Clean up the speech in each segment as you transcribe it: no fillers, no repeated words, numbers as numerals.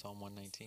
Psalm 119.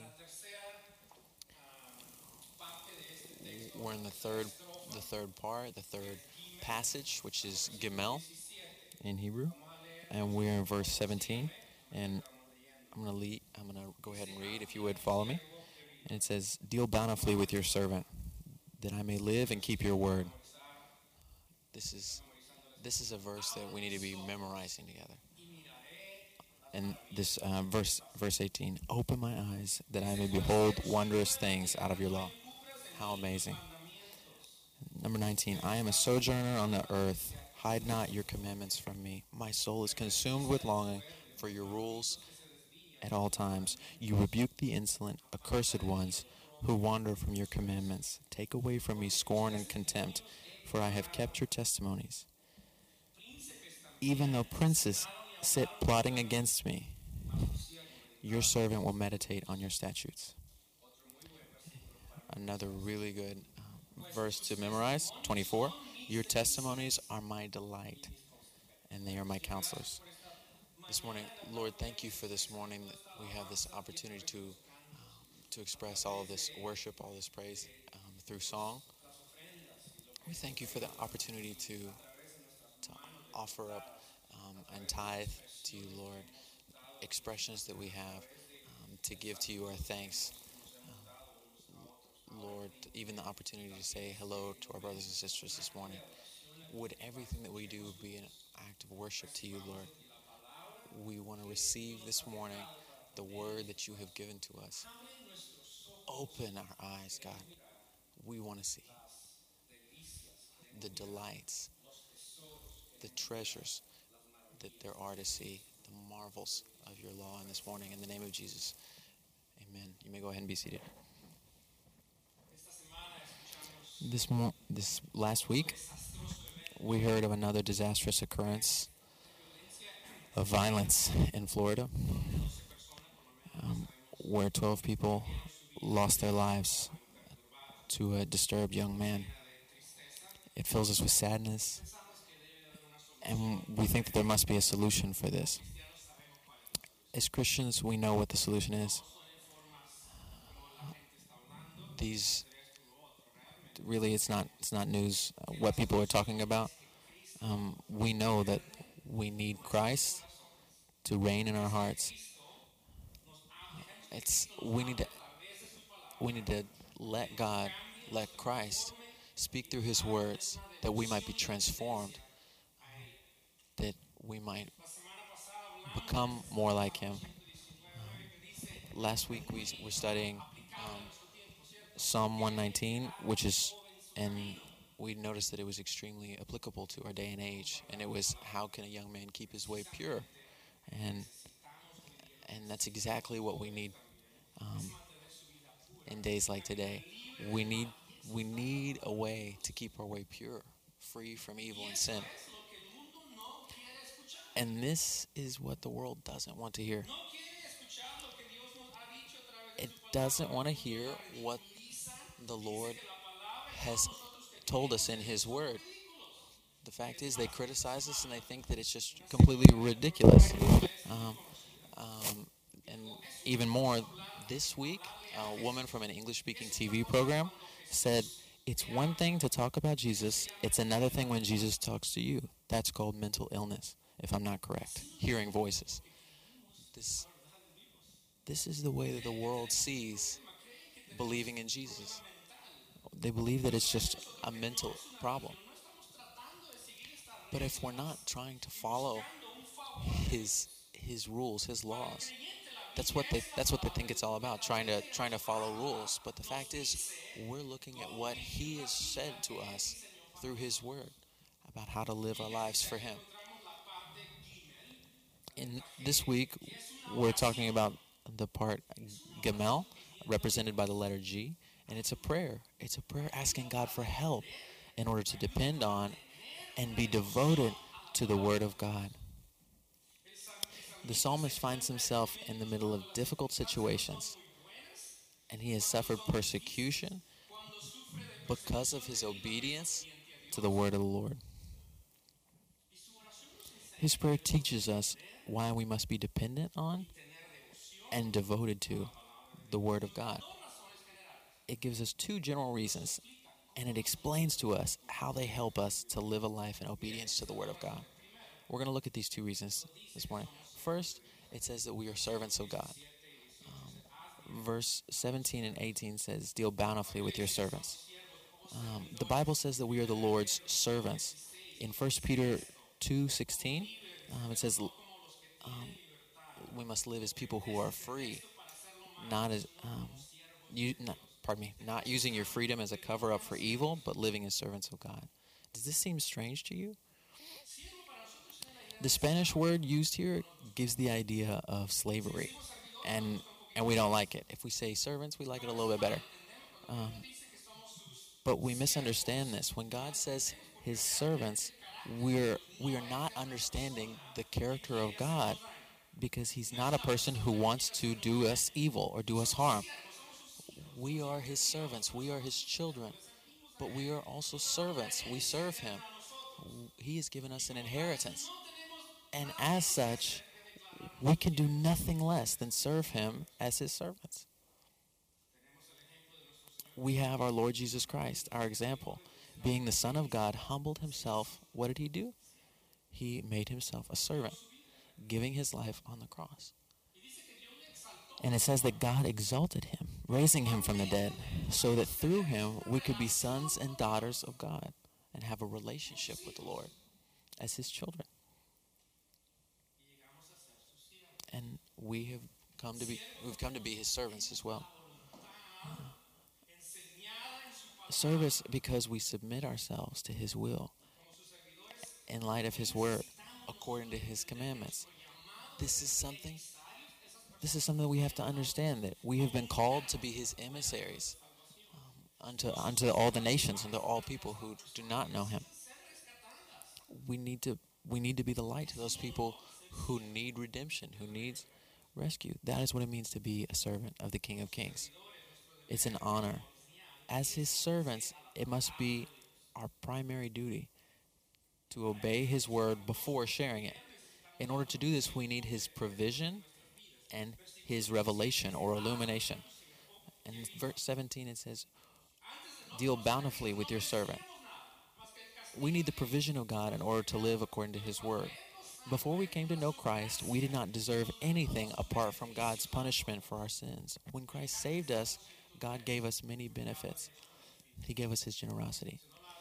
We're in the third passage, which is Gimel in Hebrew, and we're in verse 17. And I'm gonna go ahead and read. If you would follow me. And it says, "Deal bountifully with your servant, that I may live and keep your word." This is a verse that we need to be memorizing together. And this verse 18, "Open my eyes that I may behold wondrous things out of your law." How amazing. Number 19, "I am a sojourner on the earth. Hide not your commandments from me. My soul is consumed with longing for your rules at all times. You rebuke the insolent, accursed ones who wander from your commandments. Take away from me scorn and contempt, for I have kept your testimonies. Even though princes sit plotting against me, your servant will meditate on your statutes." Another really good verse to memorize, 24. "Your testimonies are my delight, and they are my counselors." This morning, Lord, thank you for this morning that we have this opportunity to express all of this worship, all this praise through song. We thank you for the opportunity to offer up and tithe to you, Lord, expressions that we have to give to you our thanks. Lord, even the opportunity to say hello to our brothers and sisters this morning. Would everything that we do be an act of worship to you, Lord? We want to receive this morning the word that you have given to us. Open our eyes, God. We want to see the delights, the treasures that there are to see, the marvels of your law in this morning. In the name of Jesus, amen. You may go ahead and be seated. This last week, we heard of another disastrous occurrence of violence in Florida, where 12 people lost their lives to a disturbed young man. It fills us with sadness, and we think that there must be a solution for this. As Christians, we know what the solution is. It's not news what people are talking about. We know that we need Christ to reign in our hearts. We need to let Christ speak through his words, that we might be transformed, that we might become more like him. Last week we were studying Psalm 119, and we noticed that it was extremely applicable to our day and age, and it was, how can a young man keep his way pure? And that's exactly what we need in days like today. We need a way to keep our way pure, free from evil and sin. And this is what the world doesn't want to hear. It doesn't want to hear what the Lord has told us in his word. The fact is, they criticize us and they think that it's just completely ridiculous. And even more, this week, a woman from an English-speaking TV program said, "It's one thing to talk about Jesus, it's another thing when Jesus talks to you. That's called mental illness, if I'm not correct. Hearing voices." This is the way that the world sees believing in Jesus. They believe that it's just a mental problem. But if we're not trying to follow his rules, his laws, that's what they think it's all about, trying to follow rules. But the fact is, we're looking at what he has said to us through his word about how to live our lives for him. In this week, we're talking about the part Gimel, represented by the letter G, and it's a prayer. It's a prayer asking God for help in order to depend on and be devoted to the word of God. The psalmist finds himself in the middle of difficult situations, and he has suffered persecution because of his obedience to the word of the Lord. His prayer teaches us why we must be dependent on and devoted to the Word of God. It gives us two general reasons, and it explains to us how they help us to live a life in obedience to the Word of God. We're going to look at these two reasons this morning. First, it says that we are servants of God. Verse 17 and 18 says, deal bountifully with your servants. The Bible says that we are the Lord's servants. In 1 Peter 2:16, it says we must live as people who are free, not as not using your freedom as a cover up for evil, but living as servants of God. Does this seem strange to you? The Spanish word used here gives the idea of slavery, and we don't like it. If we say servants, we like it a little bit better. But we misunderstand this. When God says His servants, we are not understanding the character of God, because He's not a person who wants to do us evil or do us harm. We are His servants. We are His children. But we are also servants. We serve Him. He has given us an inheritance. And as such, we can do nothing less than serve Him as His servants. We have our Lord Jesus Christ, our example. Being the Son of God, humbled Himself. What did He do? He made Himself a servant, giving His life on the cross. And it says that God exalted Him, raising Him from the dead, so that through Him we could be sons and daughters of God and have a relationship with the Lord as His children. And we've come to be His servants as well. Service because we submit ourselves to His will in light of His word, according to His commandments. This is something that we have to understand, that we have been called to be His emissaries unto all the nations, unto all people who do not know Him. We need to be the light to those people who need redemption, who needs rescue. That is what it means to be a servant of the King of Kings. It's an honor. As His servants, it must be our primary duty to obey His word before sharing it. In order to do this, we need His provision and His revelation or illumination. In verse 17 it says, deal bountifully with your servant. We need the provision of God in order to live according to His word. Before we came to know Christ, we did not deserve anything apart from God's punishment for our sins. When Christ saved us, God gave us many benefits. He gave us His generosity.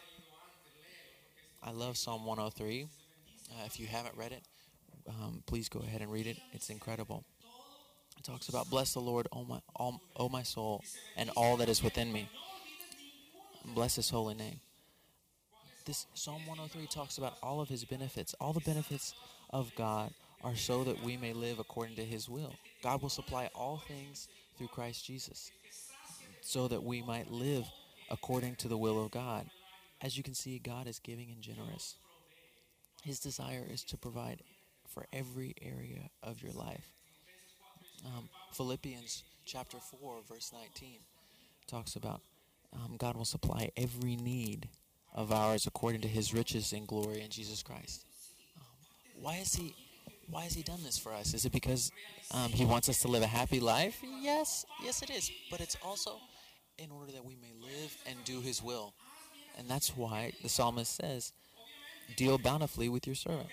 I love Psalm 103. If you haven't read it, please go ahead and read it. It's incredible. It talks about, bless the Lord, O my soul, and all that is within me. Bless His holy name. This Psalm 103 talks about all of His benefits. All the benefits of God are so that we may live according to His will. God will supply all things through Christ Jesus, so that we might live according to the will of God. As you can see, God is giving and generous. His desire is to provide for every area of your life. Philippians chapter 4, verse 19 talks about God will supply every need of ours according to His riches and glory in Jesus Christ. Why has He done this for us? Is it because He wants us to live a happy life? Yes it is. But it's also in order that we may live and do His will. And that's why the psalmist says, deal bountifully with your servant.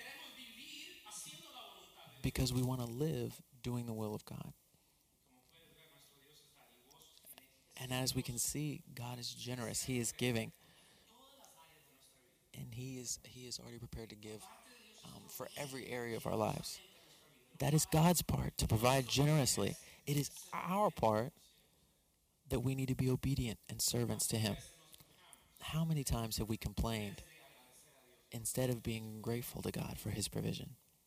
Because we want to live doing the will of God. And as we can see, God is generous. He is giving. And He is already prepared to give for every area of our lives. That is God's part, to provide generously. It is our part that we need to be obedient and servants to Him. How many times have we complained instead of being grateful to God for His provision?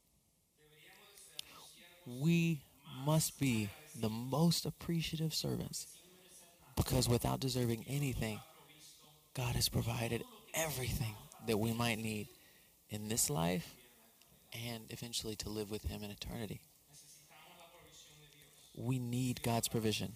We must be the most appreciative servants, because without deserving anything, God has provided everything that we might need in this life and eventually to live with Him in eternity. We need God's provision.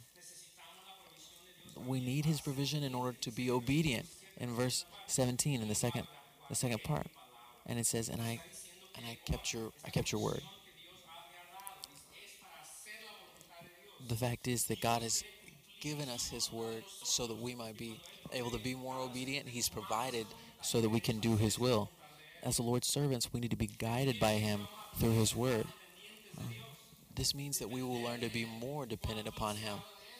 We need His provision in order to be obedient. In verse 17, in the second part, and it says, "And I kept your word." The fact is that God has given us His word so that we might be able to be more obedient. He's provided so that we can do His will. As the Lord's servants, we need to be guided by Him through His word. This means that we will learn to be more dependent upon Him.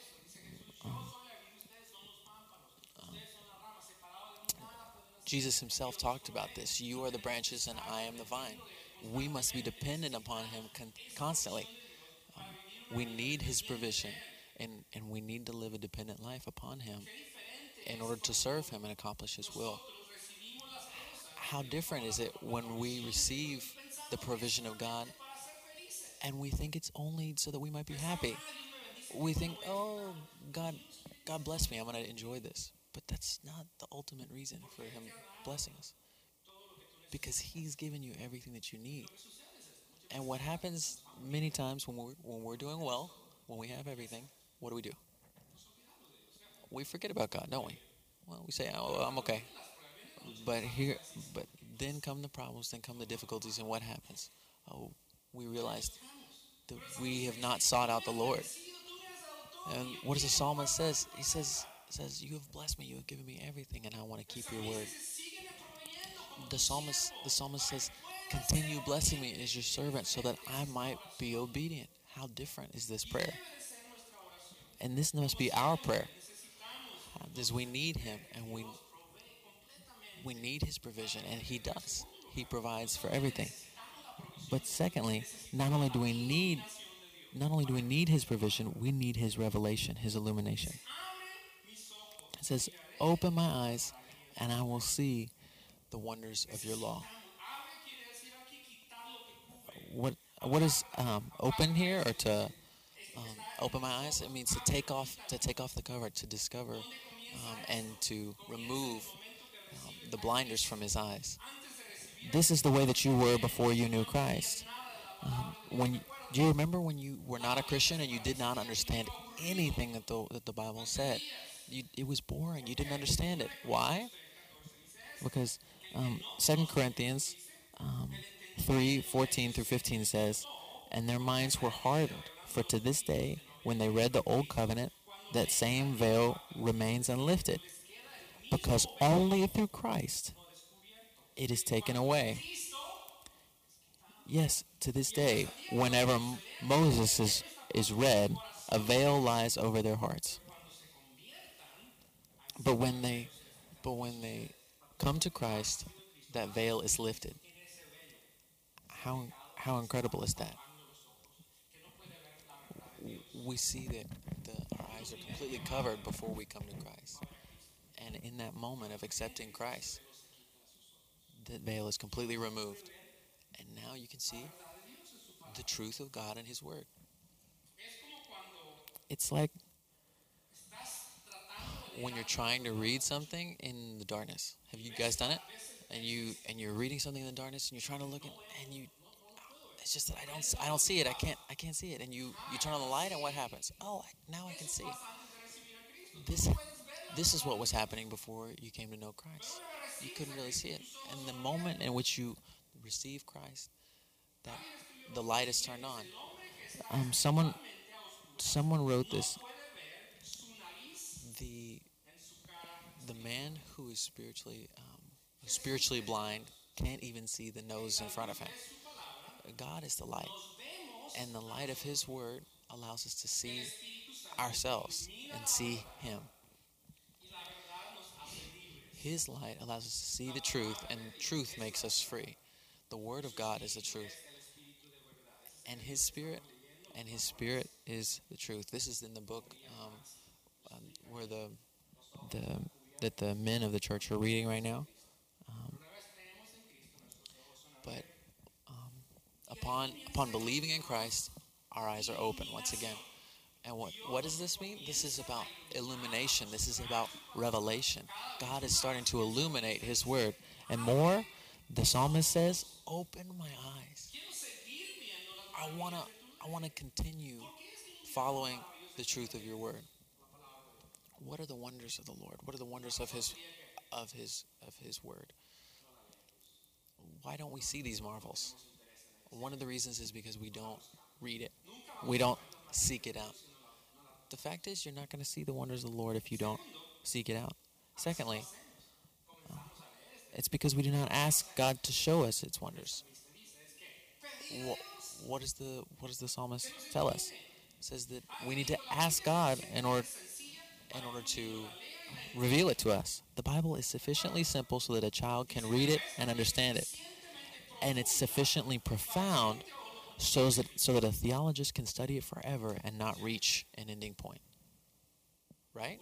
Jesus Himself talked about this. You are the branches and I am the vine. We must be dependent upon Him constantly. We need His provision, and we need to live a dependent life upon Him in order to serve Him and accomplish His will. How different is it when we receive the provision of God and we think it's only so that we might be happy? We think, oh, God bless me, I'm going to enjoy this. But that's not the ultimate reason for Him blessing us. Because He's given you everything that you need. And what happens many times when we're doing well, when we have everything, what do? We forget about God, don't we? Well, we say, oh, I'm okay. But then come the problems, then come the difficulties, and what happens? Oh, we realize that we have not sought out the Lord. And what does the psalmist says? He says, you have blessed me, you have given me everything, and I want to keep your word. The psalmist says, continue blessing me as your servant so that I might be obedient. How different is this prayer? And this must be our prayer. Because we need Him, and we need His provision, and He does. He provides for everything. But secondly, not only do we need His provision, we need His revelation, His illumination. It says, open my eyes, and I will see the wonders of your law. What is open here, or to open my eyes? It means to take off the cover, to discover and to remove the blinders from his eyes. This is the way that you were before you knew Christ. Do you remember when you were not a Christian and you did not understand anything that the Bible said? It was boring. You didn't understand it. Why? Because 2 Corinthians 3:14 through 15 says, and their minds were hardened, for to this day, when they read the Old Covenant, that same veil remains unlifted, because only through Christ it is taken away. Yes, to this day, whenever Moses is read, a veil lies over their hearts. But when they come to Christ, that veil is lifted. How incredible is that? We see that our eyes are completely covered before we come to Christ. And in that moment of accepting Christ, that veil is completely removed. And now you can see the truth of God and His Word. It's like when you're trying to read something in the darkness. Have you guys done it? And you're reading something in the darkness, and you're trying to look at, and it's just that I don't see it. I can't see it. And you turn on the light, and what happens? Oh, now I can see. This is what was happening before you came to know Christ. You couldn't really see it. And the moment in which you receive Christ, that the light is turned on. Someone wrote this. The man who is spiritually blind can't even see the nose in front of him. God is the light, and the light of His Word allows us to see ourselves and see Him. His light allows us to see the truth, and truth makes us free. The Word of God is the truth, and His Spirit is the truth. This is in the book where the men of the church are reading right now. But upon believing in Christ, our eyes are open once again. And what does this mean? This is about illumination. This is about revelation. God is starting to illuminate His Word. And more, the psalmist says, open my eyes. I want to continue following the truth of your Word. What are the wonders of the Lord? What are the wonders of His Word? Why don't we see these marvels? One of the reasons is because we don't read it. We don't seek it out. The fact is, you're not going to see the wonders of the Lord if you don't seek it out. Secondly, it's because we do not ask God to show us its wonders. What does the psalmist tell us? It says that we need to ask God in order to reveal it to us. The Bible is sufficiently simple so that a child can read it and understand it, and it's sufficiently profound so that a theologist can study it forever and not reach an ending point. Right?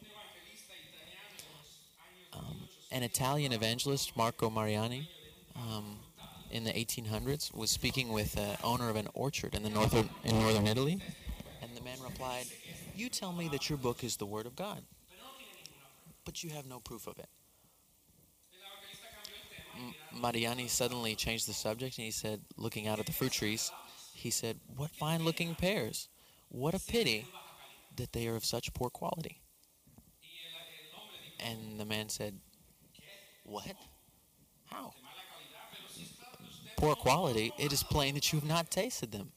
An Italian evangelist, Marco Mariani, in the 1800s, was speaking with the owner of an orchard in northern Italy, and the man replied, "You tell me that your book is the Word of God, but you have no proof of it." Mariani suddenly changed the subject, and he said, looking out at the fruit trees, he said, "What fine-looking pears! What a pity that they are of such poor quality." And the man said, "What? How? Poor quality? It is plain that you have not tasted them.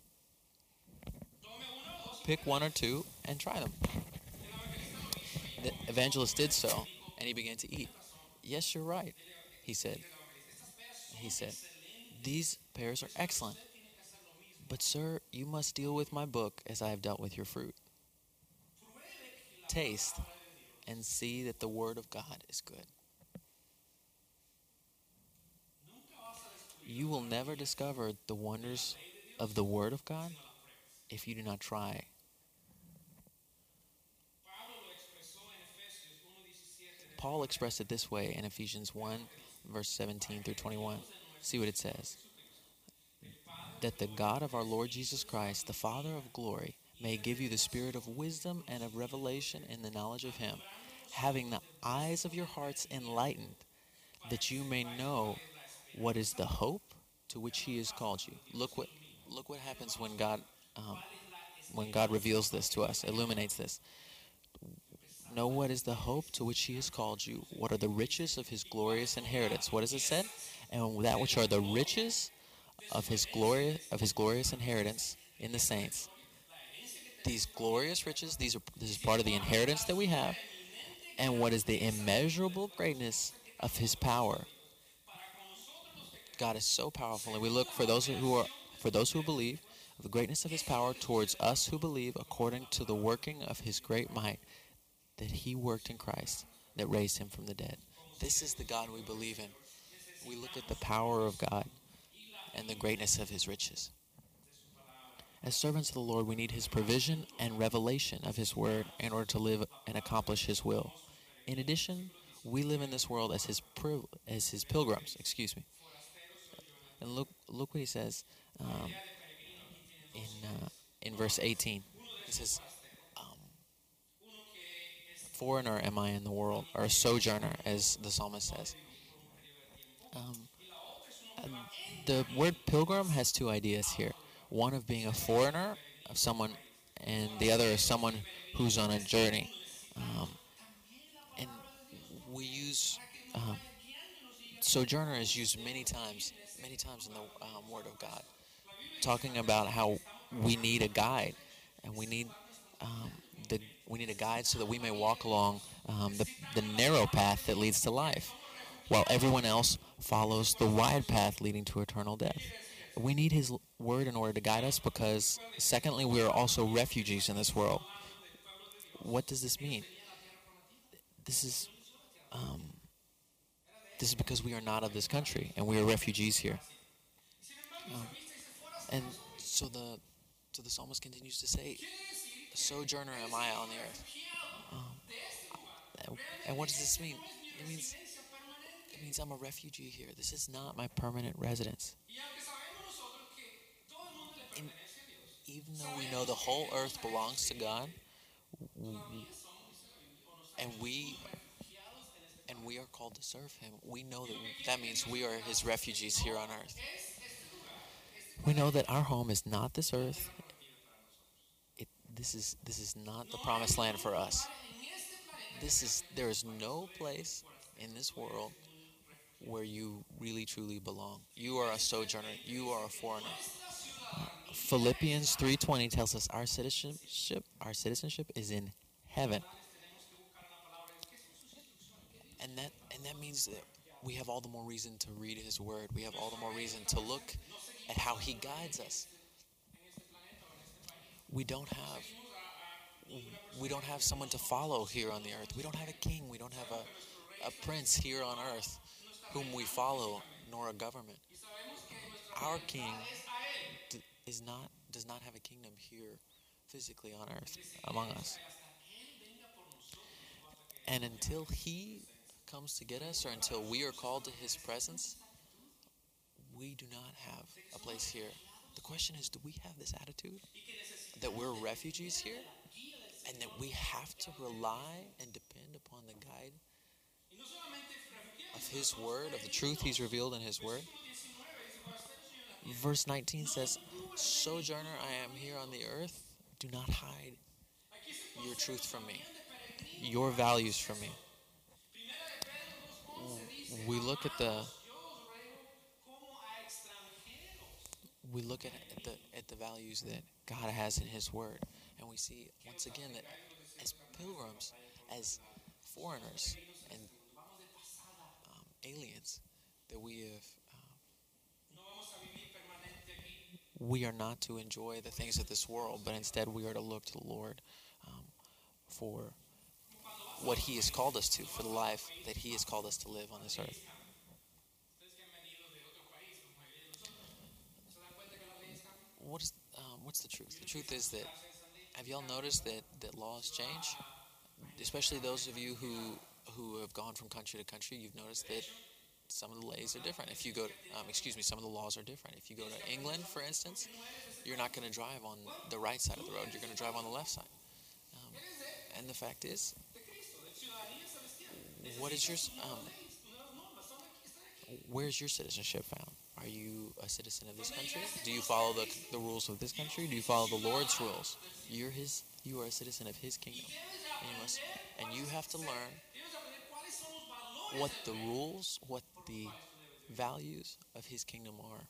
Pick one or two and try them." The evangelist did so, and he began to eat. "Yes, you're right," he said. "These pears are excellent. But, sir, you must deal with my book as I have dealt with your fruit. Taste and see that the Word of God is good." You will never discover the wonders of the Word of God if you do not try. Paul expressed it this way in Ephesians 1, verse 17 through 21. See what it says. "That the God of our Lord Jesus Christ, the Father of glory, may give you the spirit of wisdom and of revelation in the knowledge of Him, having the eyes of your hearts enlightened, that you may know what is the hope to which He has called you." Look what happens when God reveals this to us, illuminates this. "Know what is the hope to which He has called you. What are the riches of His glorious inheritance?" What does it say? "And that which are the riches of His glorious inheritance in the saints." These glorious riches, this is part of the inheritance that we have. "And what is the immeasurable greatness of His power?" God is so powerful, and we look for those who believe, of the greatness of His power towards us who believe, according to the working of His great might that He worked in Christ, that raised Him from the dead. This is the God we believe in. We look at the power of God and the greatness of His riches. As servants of the Lord, we need His provision and revelation of His Word in order to live and accomplish His will. In addition, we live in this world as His pilgrims. And look what He says in verse 18. He says, "Foreigner am I in the world," or a sojourner, as the psalmist says. The word pilgrim has two ideas here. One of being a foreigner, of someone, and the other is someone who's on a journey. And we use sojourner is used many times in the Word of God, talking about how we need a guide, and we need a guide so that we may walk along the narrow path that leads to life, while everyone else follows the wide path leading to eternal death. We need His Word in order to guide us because, secondly, we are also refugees in this world. What does this mean? This is because we are not of this country, and we are refugees here. And so the psalmist continues to say, "Sojourner am I on the earth." And what does this mean? It means I'm a refugee here. This is not my permanent residence. And even though we know the whole earth belongs to God, and we are called to serve Him, we know that means we are His refugees here on earth. We know that our home is not this earth. This is not the promised land for us. There is no place in this world where you really truly belong. You are a sojourner. You are a foreigner. Philippians 3:20 tells us our citizenship is in heaven. And that means that we have all the more reason to read his word. We have all the more reason to look at how he guides us. We don't have we don't have someone to follow here on the earth. We don't have a king. We don't have a prince here on earth whom we follow, nor a government. Our king does not have a kingdom here physically on earth among us. And until he comes to get us, or until we are called to his presence, we do not have a place here. The question is, do we have this attitude that we're refugees here and that we have to rely and depend upon the guide of his word, of the truth he's revealed in his word? Verse 19 says, "Sojourner, I am here on the earth. Do not hide your truth from me, your values from me." We look at the we look at the values that God has in his word, and we see once again that as pilgrims, as foreigners and aliens, that we are not to enjoy the things of this world, but instead we are to look to the Lord for what he has called us to, for the life that he has called us to live on this earth. What's the truth? The truth is that, have y'all noticed that laws change? Especially those of you who have gone from country to country, you've noticed that some of the laws are different. If you go to, some of the laws are different. If you go to England, for instance, you're not going to drive on the right side of the road. You're going to drive on the left side. And the fact is, what is your where's your citizenship found? Are you a citizen of this country? Do you follow the rules of this country? Do you follow the Lord's rules? You are a citizen of his kingdom. And you have to learn what the rules, what the values of his kingdom are.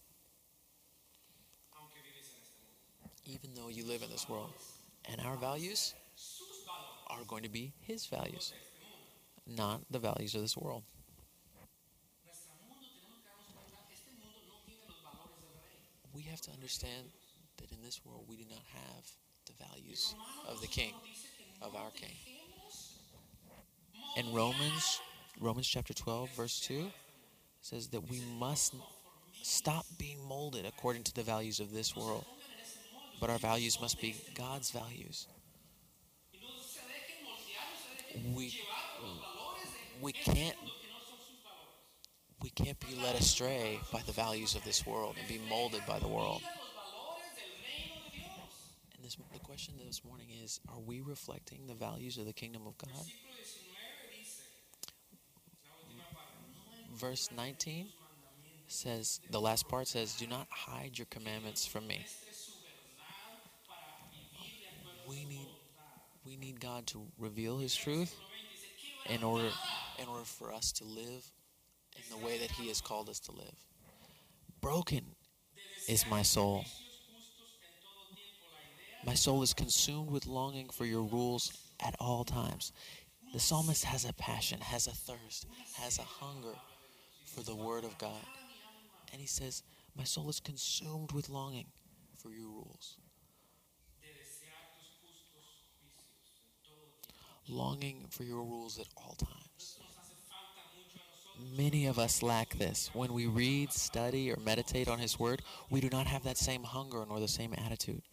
Even though you live in this world. And our values are going to be his values, not the values of this world. We have to understand that in this world we do not have the values of the king, of our king. In Romans chapter 12, verse 2, says that we must stop being molded according to the values of this world, but our values must be God's values. We can't be led astray by the values of this world and be molded by the world. And the question this morning is, are we reflecting the values of the kingdom of God? Verse 19 says, the last part says, "Do not hide your commandments from me." We need God to reveal his truth in order for us to live in the way that he has called us to live. Broken is my soul. My soul is consumed with longing for your rules at all times. The psalmist has a passion, has a thirst, has a hunger for the word of God. And he says, my soul is consumed with longing for your rules. Longing for your rules at all times. Many of us lack this. When we read, study, or meditate on his word, we do not have that same hunger nor the same attitude.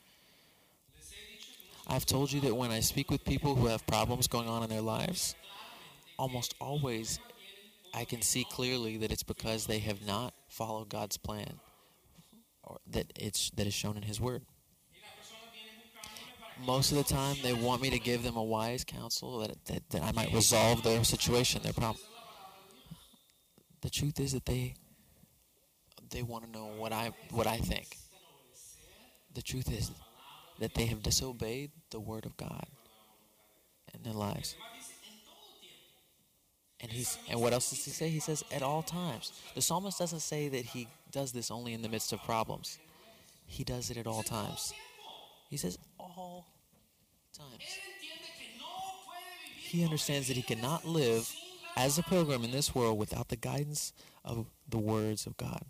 I've told you that when I speak with people who have problems going on in their lives, almost always I can see clearly that it's because they have not followed God's plan, or that is shown in his word. Most of the time, they want me to give them a wise counsel that I might resolve their situation, their problem. The truth is that they want to know what I think. The truth is that they have disobeyed the word of God in their lives. And what else does he say? He says, at all times. The psalmist doesn't say that he does this only in the midst of problems. He does it at all times. He says all times. he understands that he cannot live as a pilgrim in this world without the guidance of the words of God.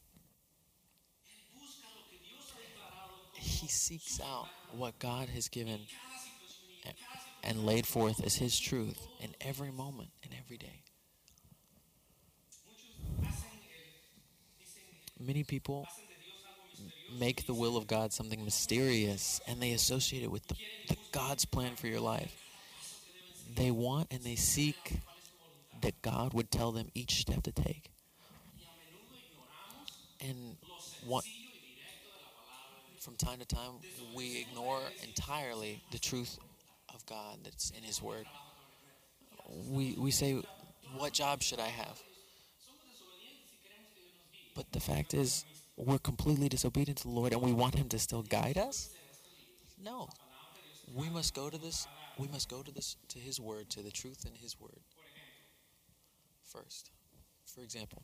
He seeks out what God has given and laid forth as his truth in every moment and every day. Many people make the will of God something mysterious, and they associate it with the God's plan for your life. They want and they seek that God would tell them each step to take. And from time to time, we ignore entirely the truth of God that's in his word. We say, what job should I have? But the fact is, we're completely disobedient to the Lord, and we want him to still guide us? No. We must go to this. We must go to his word, to the truth in his word first. For example,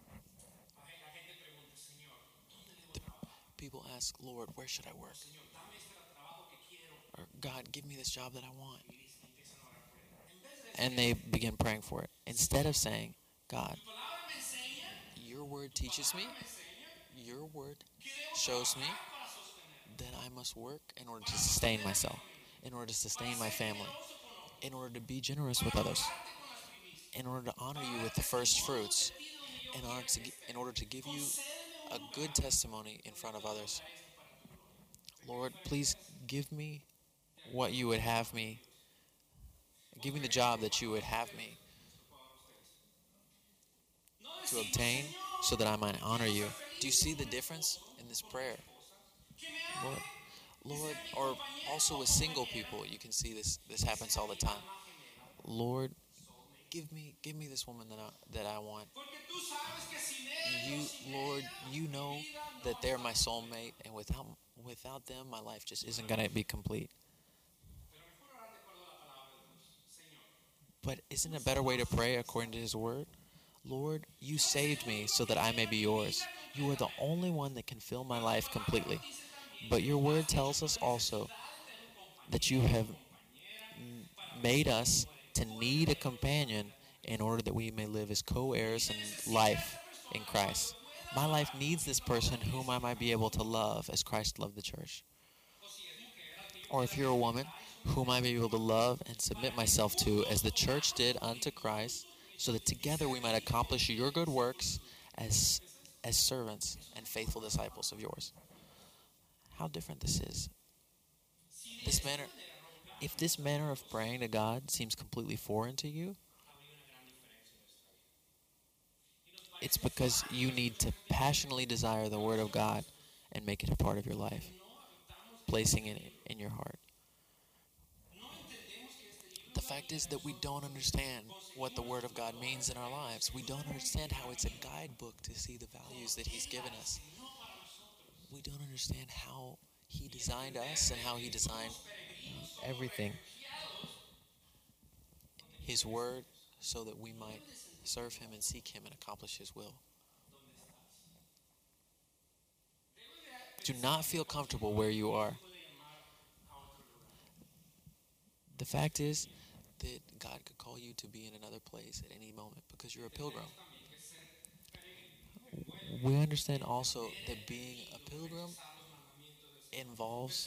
the people ask, Lord, where should I work? Or, God, give me this job that I want. And they begin praying for it. Instead of saying, God, your word teaches me, your word shows me that I must work in order to sustain myself, in order to sustain my family, in order to be generous with others, in order to honor you with the first fruits, in order to give you a good testimony in front of others. Lord, please give me what you would have me. Give me the job that you would have me to obtain so that I might honor you. Do you see the difference in this prayer? Lord, or also with single people, you can see this happens all the time. Lord, give me this woman that I want. Lord, you know that they're my soulmate, and without them, my life just isn't going to be complete. But isn't a better way to pray according to his word? Lord, you saved me so that I may be yours. You are the only one that can fill my life completely. But your word tells us also that you have made us to need a companion in order that we may live as co-heirs in life in Christ. My life needs this person whom I might be able to love as Christ loved the church. Or if you're a woman, whom I may be able to love and submit myself to as the church did unto Christ, so that together we might accomplish your good works as servants and faithful disciples of yours. How different this is. If this manner of praying to God seems completely foreign to you, it's because you need to passionately desire the Word of God and make it a part of your life, placing it in your heart. The fact is that we don't understand what the Word of God means in our lives. We don't understand how it's a guidebook to see the values that He's given us. We don't understand how He designed us and how He designed everything. His Word, so that we might serve Him and seek Him and accomplish His will. Do not feel comfortable where you are. The fact is that God could call you to be in another place at any moment because you're a pilgrim. We understand also that being a pilgrim involves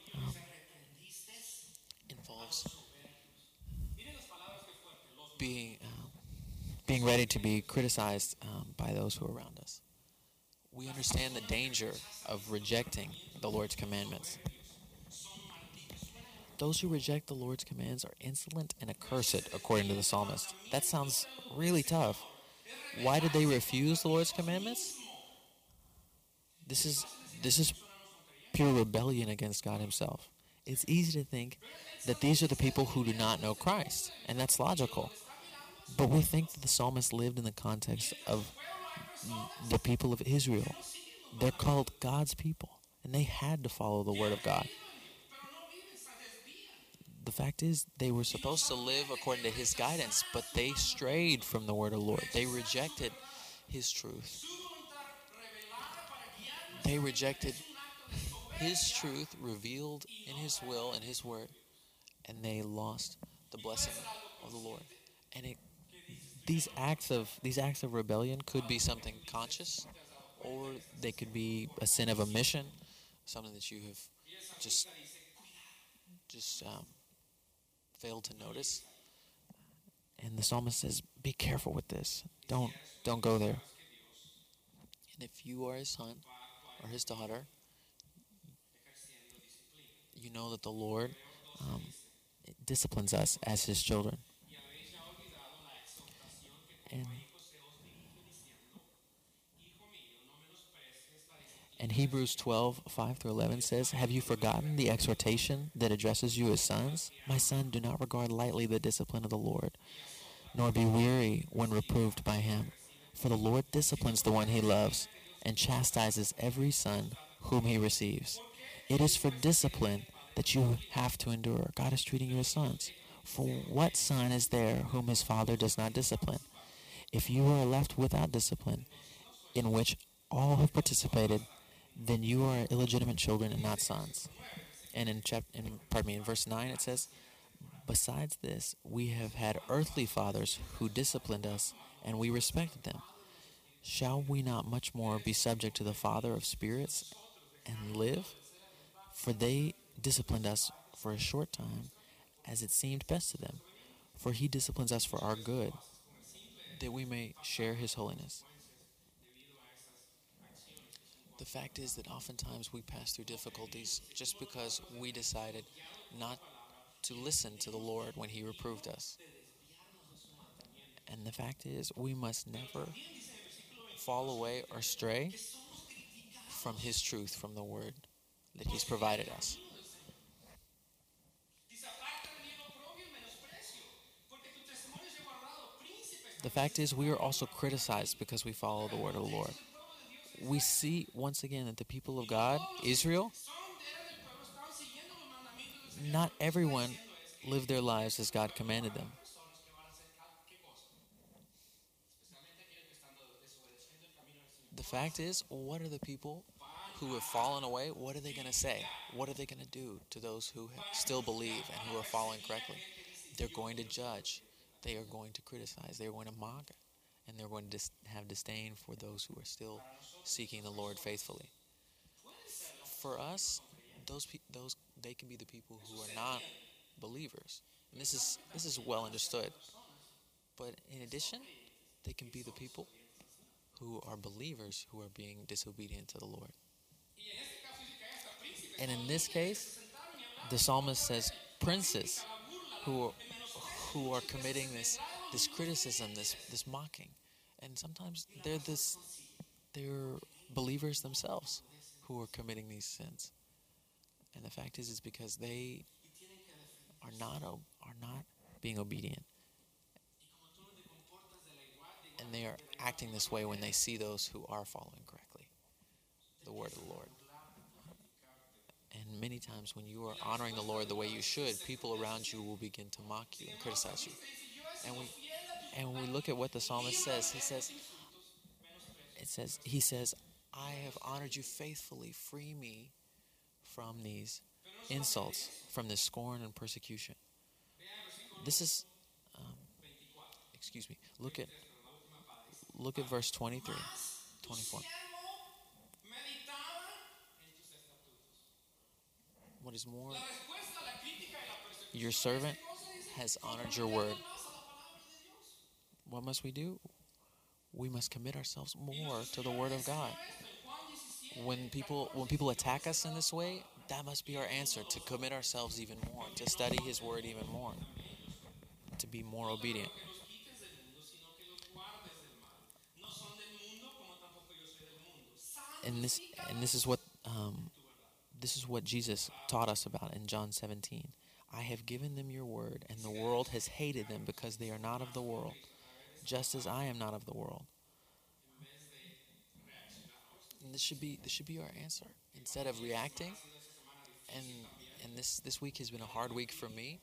being ready to be criticized by those who are around us. We understand the danger of rejecting the Lord's commandments. Those who reject the Lord's commands are insolent and accursed, according to the psalmist. That sounds really tough. Why did they refuse the Lord's commandments? This is pure rebellion against God Himself. It's easy to think that these are the people who do not know Christ, and that's logical. But we think that the psalmist lived in the context of the people of Israel. They're called God's people, and they had to follow the Word of God. The fact is, they were supposed to live according to His guidance, but they strayed from the Word of the Lord. They rejected His truth. They rejected His truth revealed in His will and His Word, and they lost the blessing of the Lord. And these acts of rebellion could be something conscious, or they could be a sin of omission, something that you have just just failed to notice. And the psalmist says, "Be careful with this. Don't go there." And if you are his son or his daughter, you know that the Lord um, disciplines us as his children. And And Hebrews 12:5 through 11 says, "Have you forgotten the exhortation that addresses you as sons? My son, do not regard lightly the discipline of the Lord, nor be weary when reproved by him. For the Lord disciplines the one he loves, and chastises every son whom he receives. It is for discipline that you have to endure." God is treating you as sons. "For what son is there whom his father does not discipline? If you are left without discipline, in which all have participated, then you are illegitimate children and not sons." And in verse 9 it says, "Besides this, we have had earthly fathers who disciplined us, and we respected them. Shall we not much more be subject to the Father of spirits and live? For they disciplined us for a short time, as it seemed best to them. For he disciplines us for our good, that we may share his holiness." The fact is that oftentimes we pass through difficulties just because we decided not to listen to the Lord when he reproved us. And the fact is, we must never fall away or stray from his truth, from the word that he's provided us. The fact is, we are also criticized because we follow the word of the Lord. We see once again that the people of God, Israel, not everyone lived their lives as God commanded them. The fact is, what are the people who have fallen away? What are they going to say? What are they going to do to those who still believe and who are following correctly? They're going to judge. They are going to criticize. They are going to mock. And they're going to have disdain for those who are still seeking the Lord faithfully. For us, those they can be the people who are not believers. And this is well understood. But in addition, they can be the people who are believers who are being disobedient to the Lord. And in this case, the psalmist says princes who are committing this criticism, this mocking. And sometimes they're believers themselves who are committing these sins. And the fact is because they are not being obedient. And they are acting this way when they see those who are following correctly the word of the Lord. And many times when you are honoring the Lord the way you should, people around you will begin to mock you and criticize you. And when we look at what the psalmist says, he says, "I have honored you faithfully. Free me from these insults, from this scorn and persecution." This is, excuse me. Look at verse 23, 24. What is more, your servant has honored your word. What must we do? We must commit ourselves more to the word of God. When people attack us in this way, that must be our answer, to commit ourselves even more, to study his word even more, to be more obedient. And this and this is what Jesus taught us about in John 17. "I have given them your word, and the world has hated them because they are not of the world, just as I am not of the world." And this should be our answer. Instead of reacting, and this week has been a hard week for me,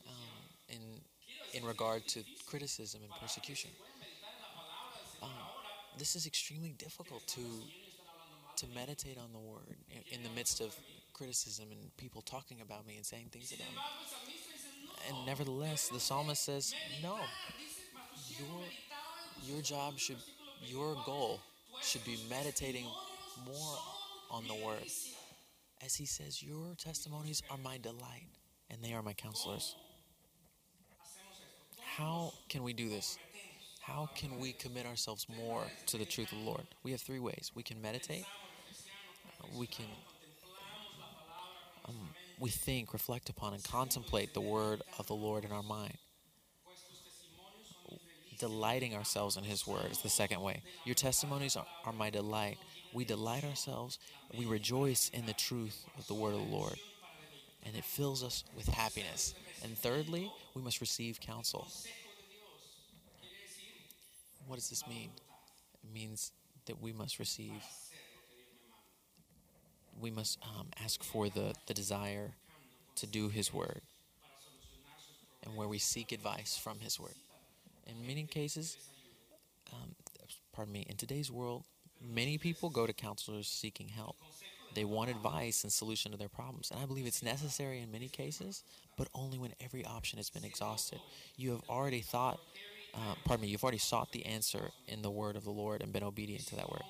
in regard to criticism and persecution. This is extremely difficult to meditate on the word in the midst of criticism and people talking about me and saying things about me. And nevertheless, the psalmist says, no, your job should, your goal should be meditating more on the word. As he says, your testimonies are my delight and they are my counselors. How can we do this? How can we commit ourselves more to the truth of the Lord? We have three ways. We can meditate. We think, reflect upon, and contemplate the word of the Lord in our mind. Delighting ourselves in his word is the second way. Your testimonies are my delight. We delight ourselves. We rejoice in the truth of the word of the Lord. And it fills us with happiness. And thirdly, we must receive counsel. What does this mean? It means that we must ask for the desire to do his word, and where we seek advice from his word. In many cases, in today's world, many people go to counselors seeking help. They want advice and solution to their problems. And I believe it's necessary in many cases, but only when every option has been exhausted. You've already sought the answer in the word of the Lord and been obedient to that word.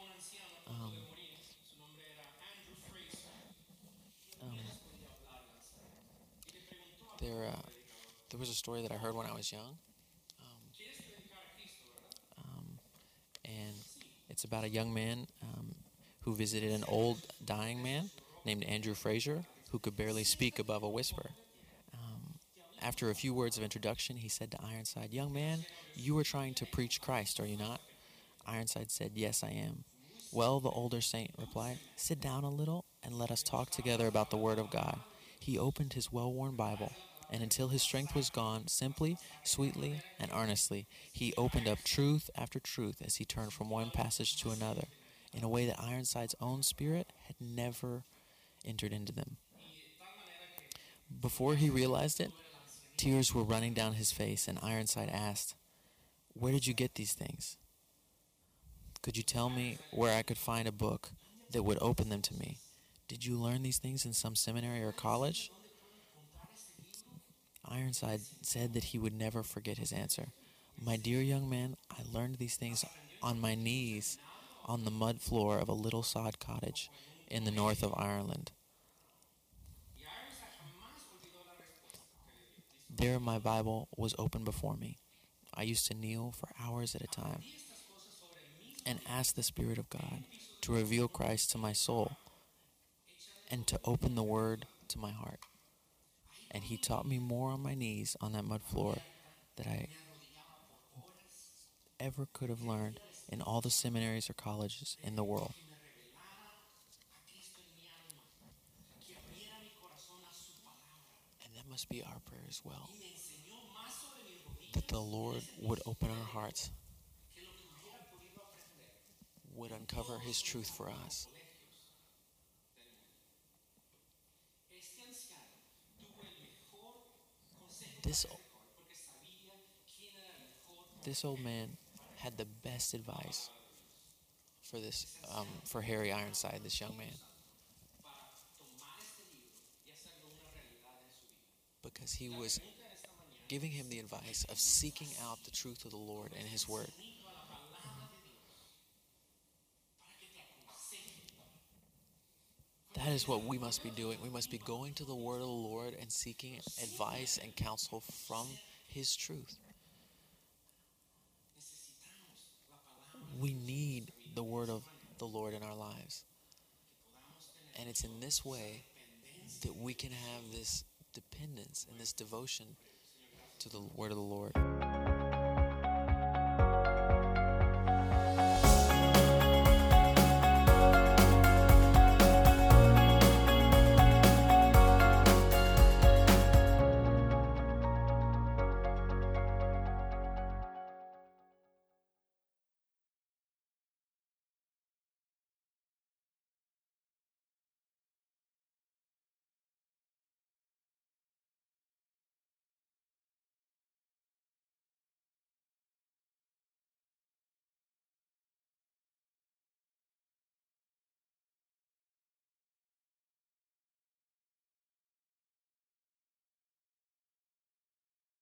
There was a story that I heard when I was young, and it's about a young man who visited an old dying man named Andrew Fraser, who could barely speak above a whisper. After a few words of introduction, he said to Ironside, "Young man, you are trying to preach Christ, are you not?" Ironside said, "Yes, I am." "Well," the older saint replied, "sit down a little and let us talk together about the Word of God." He opened his well-worn Bible, and until his strength was gone, simply, sweetly, and earnestly, he opened up truth after truth as he turned from one passage to another, in a way that Ironside's own spirit had never entered into them. Before he realized it, tears were running down his face, and Ironside asked, "Where did you get these things? Could you tell me where I could find a book that would open them to me? Did you learn these things in some seminary or college?" Ironside said that he would never forget his answer. "My dear young man, I learned these things on my knees on the mud floor of a little sod cottage in the north of Ireland. There my Bible was open before me. I used to kneel for hours at a time and ask the Spirit of God to reveal Christ to my soul and to open the Word to my heart. And he taught me more on my knees on that mud floor than I ever could have learned in all the seminaries or colleges in the world." And that must be our prayer as well, that the Lord would open our hearts, would uncover his truth for us. This old man had the best advice for Harry Ironside, this young man, because he was giving him the advice of seeking out the truth of the Lord and his word. That is what we must be doing. We must be going to the word of the Lord and seeking advice and counsel from his truth. We need the word of the Lord in our lives. And it's in this way that we can have this dependence and this devotion to the word of the Lord.